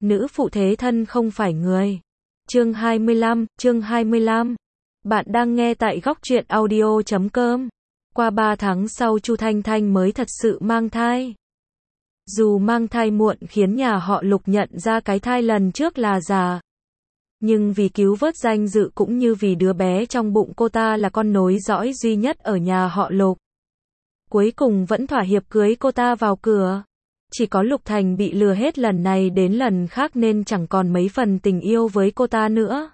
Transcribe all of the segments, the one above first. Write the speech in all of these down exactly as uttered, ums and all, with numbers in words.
Nữ phụ thế thân không phải người. Chương hai mươi lăm, chương hai mươi lăm. Bạn đang nghe tại góc truyện audio chấm com. Qua ba tháng sau Chu Thanh Thanh mới thật sự mang thai. Dù mang thai muộn khiến nhà họ Lục nhận ra cái thai lần trước là giả. Nhưng vì cứu vớt danh dự cũng như vì đứa bé trong bụng cô ta là con nối dõi duy nhất ở nhà họ Lục, cuối cùng vẫn thỏa hiệp cưới cô ta vào cửa. Chỉ có Lục Thành bị lừa hết lần này đến lần khác nên chẳng còn mấy phần tình yêu với cô ta nữa.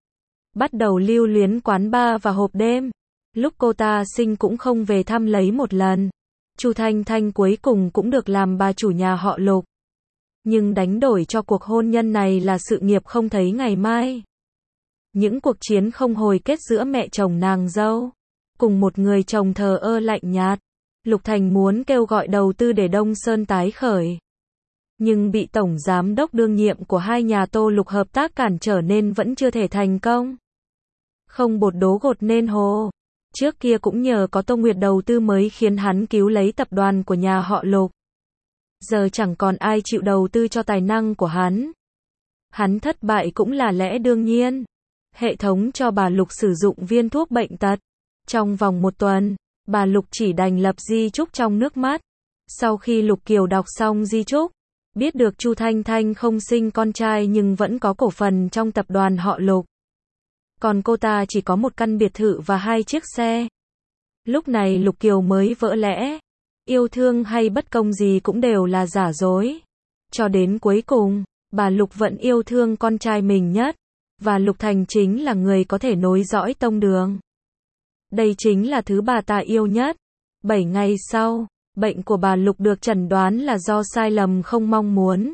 Bắt đầu lưu luyến quán bar và hộp đêm. Lúc cô ta sinh cũng không về thăm lấy một lần. Chu Thanh Thanh cuối cùng cũng được làm bà chủ nhà họ Lục. Nhưng đánh đổi cho cuộc hôn nhân này là sự nghiệp không thấy ngày mai. Những cuộc chiến không hồi kết giữa mẹ chồng nàng dâu cùng một người chồng thờ ơ lạnh nhạt. Lục Thành muốn kêu gọi đầu tư để Đông Sơn tái khởi, nhưng bị tổng giám đốc đương nhiệm của hai nhà Tô Lục hợp tác cản trở nên vẫn chưa thể thành công. Không bột đố gột nên hồ. Trước kia cũng nhờ có Tô Nguyệt đầu tư mới khiến hắn cứu lấy tập đoàn của nhà họ Lục. Giờ chẳng còn ai chịu đầu tư cho tài năng của hắn. Hắn thất bại cũng là lẽ đương nhiên. Hệ thống cho bà Lục sử dụng viên thuốc bệnh tật. Trong vòng một tuần, bà Lục chỉ đành lập di chúc trong nước mắt. Sau khi Lục Kiều đọc xong di chúc, biết được Chu Thanh Thanh không sinh con trai nhưng vẫn có cổ phần trong tập đoàn họ Lục. Còn cô ta chỉ có một căn biệt thự và hai chiếc xe. Lúc này Lục Kiều mới vỡ lẽ. Yêu thương hay bất công gì cũng đều là giả dối. Cho đến cuối cùng, bà Lục vẫn yêu thương con trai mình nhất. Và Lục Thành chính là người có thể nối dõi tông đường. Đây chính là thứ bà ta yêu nhất. Bảy ngày sau, bệnh của bà Lục được chẩn đoán là do sai lầm không mong muốn.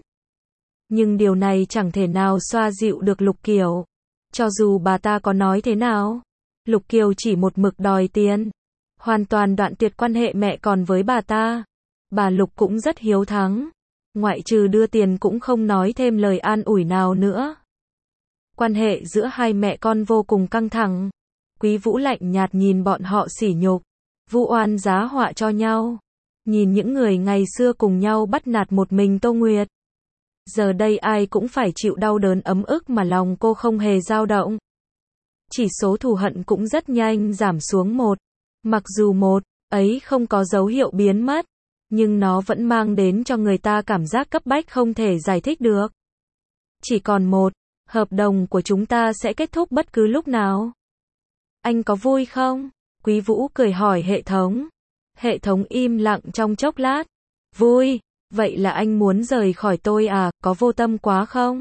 Nhưng điều này chẳng thể nào xoa dịu được Lục Kiều. Cho dù bà ta có nói thế nào, Lục Kiều chỉ một mực đòi tiền. Hoàn toàn đoạn tuyệt quan hệ mẹ con với bà ta. Bà Lục cũng rất hiếu thắng. Ngoại trừ đưa tiền cũng không nói thêm lời an ủi nào nữa. Quan hệ giữa hai mẹ con vô cùng căng thẳng. Quý Vũ lạnh nhạt nhìn bọn họ sỉ nhục, vu oan giá họa cho nhau. Nhìn những người ngày xưa cùng nhau bắt nạt một mình Tô Nguyệt. Giờ đây ai cũng phải chịu đau đớn ấm ức mà lòng cô không hề dao động. Chỉ số thù hận cũng rất nhanh giảm xuống một. Mặc dù một ấy không có dấu hiệu biến mất, nhưng nó vẫn mang đến cho người ta cảm giác cấp bách không thể giải thích được. Chỉ còn một, hợp đồng của chúng ta sẽ kết thúc bất cứ lúc nào. Anh có vui không? Quý Vũ cười hỏi hệ thống. Hệ thống im lặng trong chốc lát. Vui, vậy là anh muốn rời khỏi tôi à, có vô tâm quá không?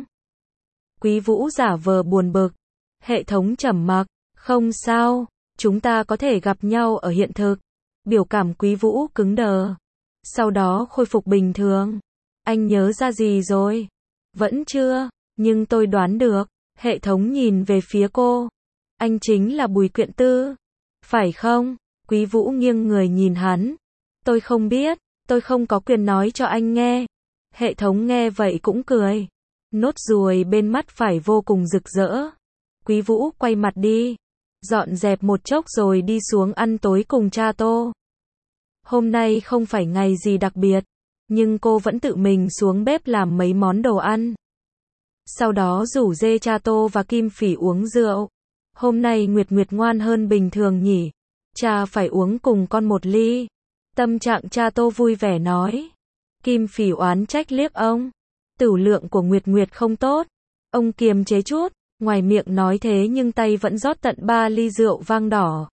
Quý Vũ giả vờ buồn bực. Hệ thống trầm mặc. Không sao, chúng ta có thể gặp nhau ở hiện thực. Biểu cảm Quý Vũ cứng đờ. Sau đó khôi phục bình thường. Anh nhớ ra gì rồi? Vẫn chưa, nhưng tôi đoán được. Hệ thống nhìn về phía cô. Anh chính là Bùi Quyện Tư. Phải không? Quý Vũ nghiêng người nhìn hắn. Tôi không biết, tôi không có quyền nói cho anh nghe. Hệ thống nghe vậy cũng cười. Nốt ruồi bên mắt phải vô cùng rực rỡ. Quý Vũ quay mặt đi. Dọn dẹp một chốc rồi đi xuống ăn tối cùng cha Tô. Hôm nay không phải ngày gì đặc biệt, nhưng cô vẫn tự mình xuống bếp làm mấy món đồ ăn. Sau đó rủ dê cha Tô và Kim Phỉ uống rượu. Hôm nay Nguyệt Nguyệt ngoan hơn bình thường nhỉ? Cha phải uống cùng con một ly. Tâm trạng cha Tô vui vẻ nói. Kim Phỉ oán trách liếc ông. Tửu lượng của Nguyệt Nguyệt không tốt. Ông kiềm chế chút, ngoài miệng nói thế nhưng tay vẫn rót tận ba ly rượu vang đỏ.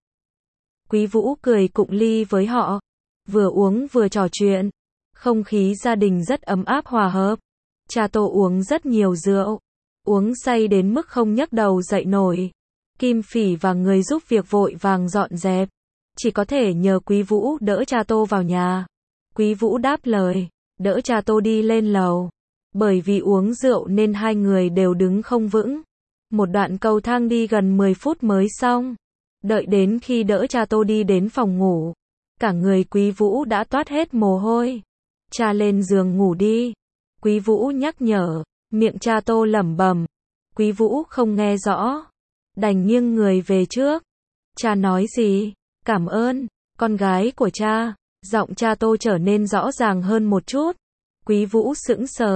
Quý Vũ cười cụng ly với họ. Vừa uống vừa trò chuyện. Không khí gia đình rất ấm áp hòa hợp. Cha Tô uống rất nhiều rượu. Uống say đến mức không nhấc đầu dậy nổi. Kim Phỉ và người giúp việc vội vàng dọn dẹp. Chỉ có thể nhờ Quý Vũ đỡ cha Tô vào nhà. Quý Vũ đáp lời, đỡ cha Tô đi lên lầu. Bởi vì uống rượu nên hai người đều đứng không vững. Một đoạn cầu thang đi gần mười phút mới xong. Đợi đến khi đỡ cha Tô đi đến phòng ngủ, cả người Quý Vũ đã toát hết mồ hôi. Cha lên giường ngủ đi. Quý Vũ nhắc nhở, miệng cha Tô lẩm bẩm. Quý Vũ không nghe rõ. Đành nghiêng người về trước. Cha nói gì? Cảm ơn, con gái của cha. Giọng cha Tô trở nên rõ ràng hơn một chút. Quý Vũ sững sờ.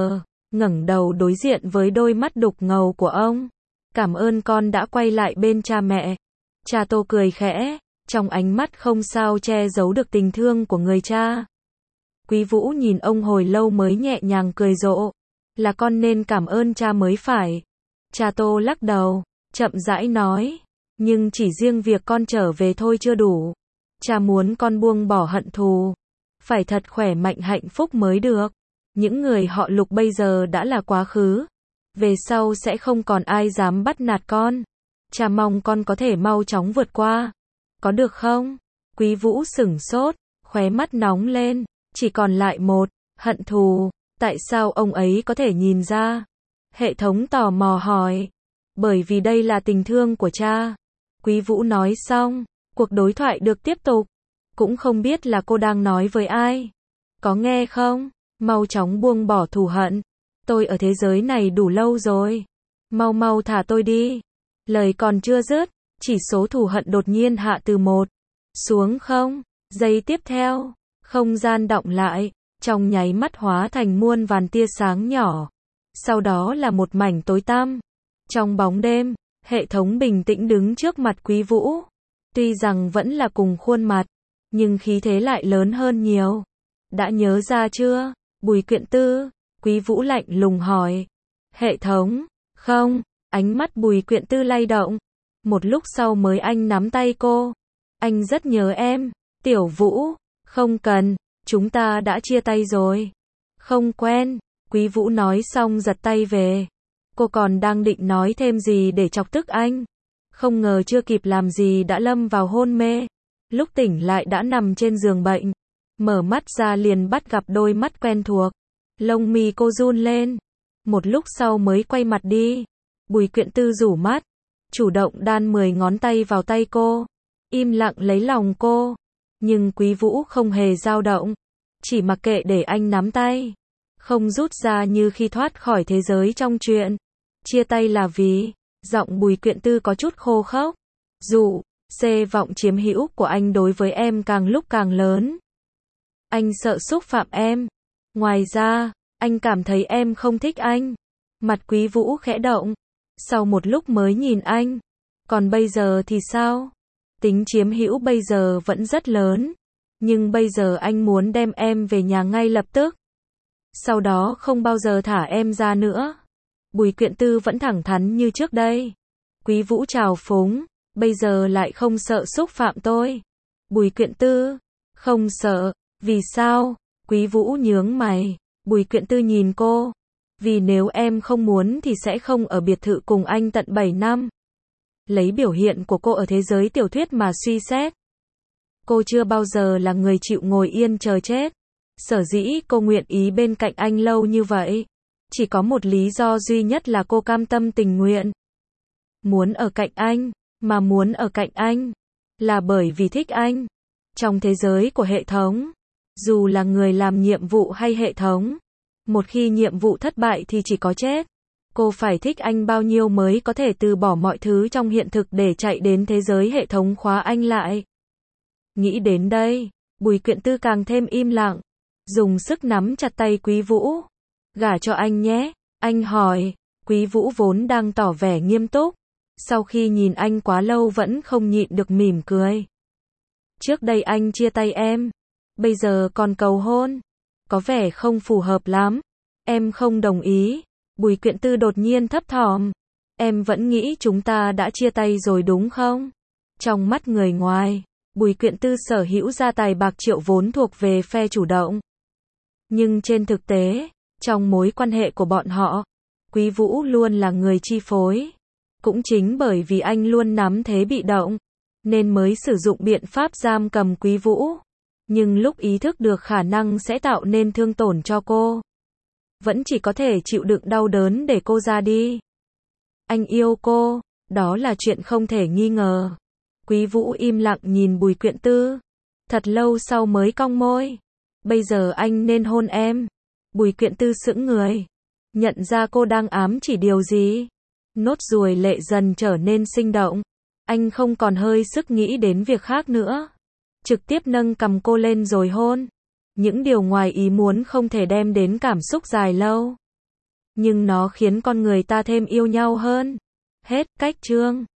ngẩng đầu đối diện với đôi mắt đục ngầu của ông. Cảm ơn con đã quay lại bên cha mẹ. Cha Tô cười khẽ, trong ánh mắt không sao che giấu được tình thương của người cha. Quý Vũ nhìn ông hồi lâu mới nhẹ nhàng cười rộ. Là con nên cảm ơn cha mới phải. Cha Tô lắc đầu, chậm rãi nói. Nhưng chỉ riêng việc con trở về thôi chưa đủ. Cha muốn con buông bỏ hận thù. Phải thật khỏe mạnh hạnh phúc mới được. Những người họ Lục bây giờ đã là quá khứ. Về sau sẽ không còn ai dám bắt nạt con. Cha mong con có thể mau chóng vượt qua. Có được không? Quý Vũ sửng sốt, khóe mắt nóng lên. Chỉ còn lại một, hận thù. Tại sao ông ấy có thể nhìn ra? Hệ thống tò mò hỏi. Bởi vì đây là tình thương của cha. Quý Vũ nói xong, cuộc đối thoại được tiếp tục. Cũng không biết là cô đang nói với ai. Có nghe không? Mau chóng buông bỏ thù hận. Tôi ở thế giới này đủ lâu rồi. Mau mau thả tôi đi. Lời còn chưa dứt, chỉ số thù hận đột nhiên hạ từ một xuống không. Giây tiếp theo, không gian đọng lại, trong nháy mắt hóa thành muôn vàn tia sáng nhỏ. Sau đó là một mảnh tối tăm. Trong bóng đêm, hệ thống bình tĩnh đứng trước mặt Quý Vũ. Tuy rằng vẫn là cùng khuôn mặt, nhưng khí thế lại lớn hơn nhiều. Đã nhớ ra chưa? Bùi Quyện Tư, Quý Vũ lạnh lùng hỏi. Hệ thống, không, ánh mắt Bùi Quyện Tư lay động. Một lúc sau mới anh nắm tay cô. Anh rất nhớ em, Tiểu Vũ, không cần, chúng ta đã chia tay rồi. Không quen, Quý Vũ nói xong giật tay về. Cô còn đang định nói thêm gì để chọc tức anh. Không ngờ chưa kịp làm gì đã lâm vào hôn mê. Lúc tỉnh lại đã nằm trên giường bệnh. Mở mắt ra liền bắt gặp đôi mắt quen thuộc. Lông mi cô run lên. Một lúc sau mới quay mặt đi. Bùi Quyện Tư rủ mắt. Chủ động đan mười ngón tay vào tay cô. Im lặng lấy lòng cô. Nhưng Quý Vũ không hề dao động. Chỉ mặc kệ để anh nắm tay. Không rút ra như khi thoát khỏi thế giới trong truyện. Chia tay là vì, giọng Bùi Quyện Tư có chút khô khốc. Dụ, xê vọng chiếm hữu của anh đối với em càng lúc càng lớn. Anh sợ xúc phạm em. Ngoài ra, anh cảm thấy em không thích anh. Mặt Quý Vũ khẽ động. Sau một lúc mới nhìn anh. Còn bây giờ thì sao? Tính chiếm hữu bây giờ vẫn rất lớn. Nhưng bây giờ anh muốn đem em về nhà ngay lập tức. Sau đó không bao giờ thả em ra nữa. Bùi Quyện Tư vẫn thẳng thắn như trước đây. Quý Vũ trào phúng, bây giờ lại không sợ xúc phạm tôi. Bùi Quyện Tư, không sợ, vì sao? Quý Vũ nhướng mày. Bùi Quyện Tư nhìn cô. Vì nếu em không muốn thì sẽ không ở biệt thự cùng anh tận bảy năm. Lấy biểu hiện của cô ở thế giới tiểu thuyết mà suy xét. Cô chưa bao giờ là người chịu ngồi yên chờ chết. Sở dĩ cô nguyện ý bên cạnh anh lâu như vậy. Chỉ có một lý do duy nhất là cô cam tâm tình nguyện. Muốn ở cạnh anh, mà muốn ở cạnh anh, là bởi vì thích anh. Trong thế giới của hệ thống, dù là người làm nhiệm vụ hay hệ thống, một khi nhiệm vụ thất bại thì chỉ có chết. Cô phải thích anh bao nhiêu mới có thể từ bỏ mọi thứ trong hiện thực để chạy đến thế giới hệ thống khóa anh lại. Nghĩ đến đây, Bùi Quyện Tư càng thêm im lặng, dùng sức nắm chặt tay Quý Vũ. Gả cho anh nhé, anh hỏi. Quý Vũ vốn đang tỏ vẻ nghiêm túc. Sau khi nhìn anh quá lâu vẫn không nhịn được mỉm cười. Trước đây anh chia tay em. Bây giờ còn cầu hôn. Có vẻ không phù hợp lắm. Em không đồng ý. Bùi Quyện Tư đột nhiên thấp thỏm. Em vẫn nghĩ chúng ta đã chia tay rồi đúng không? Trong mắt người ngoài, Bùi Quyện Tư sở hữu gia tài bạc triệu vốn thuộc về phe chủ động. Nhưng trên thực tế, trong mối quan hệ của bọn họ, Quý Vũ luôn là người chi phối. Cũng chính bởi vì anh luôn nắm thế bị động, nên mới sử dụng biện pháp giam cầm Quý Vũ. Nhưng lúc ý thức được khả năng sẽ tạo nên thương tổn cho cô, vẫn chỉ có thể chịu đựng đau đớn để cô ra đi. Anh yêu cô, đó là chuyện không thể nghi ngờ. Quý Vũ im lặng nhìn Bùi Quyện Tư. Thật lâu sau mới cong môi. Bây giờ anh nên hôn em. Bùi Quyện Tư sững người. Nhận ra cô đang ám chỉ điều gì. Nốt ruồi lệ dần trở nên sinh động. Anh không còn hơi sức nghĩ đến việc khác nữa. Trực tiếp nâng cầm cô lên rồi hôn. Những điều ngoài ý muốn không thể đem đến cảm xúc dài lâu. nhưng nó khiến con người ta thêm yêu nhau hơn. Hết cách chương.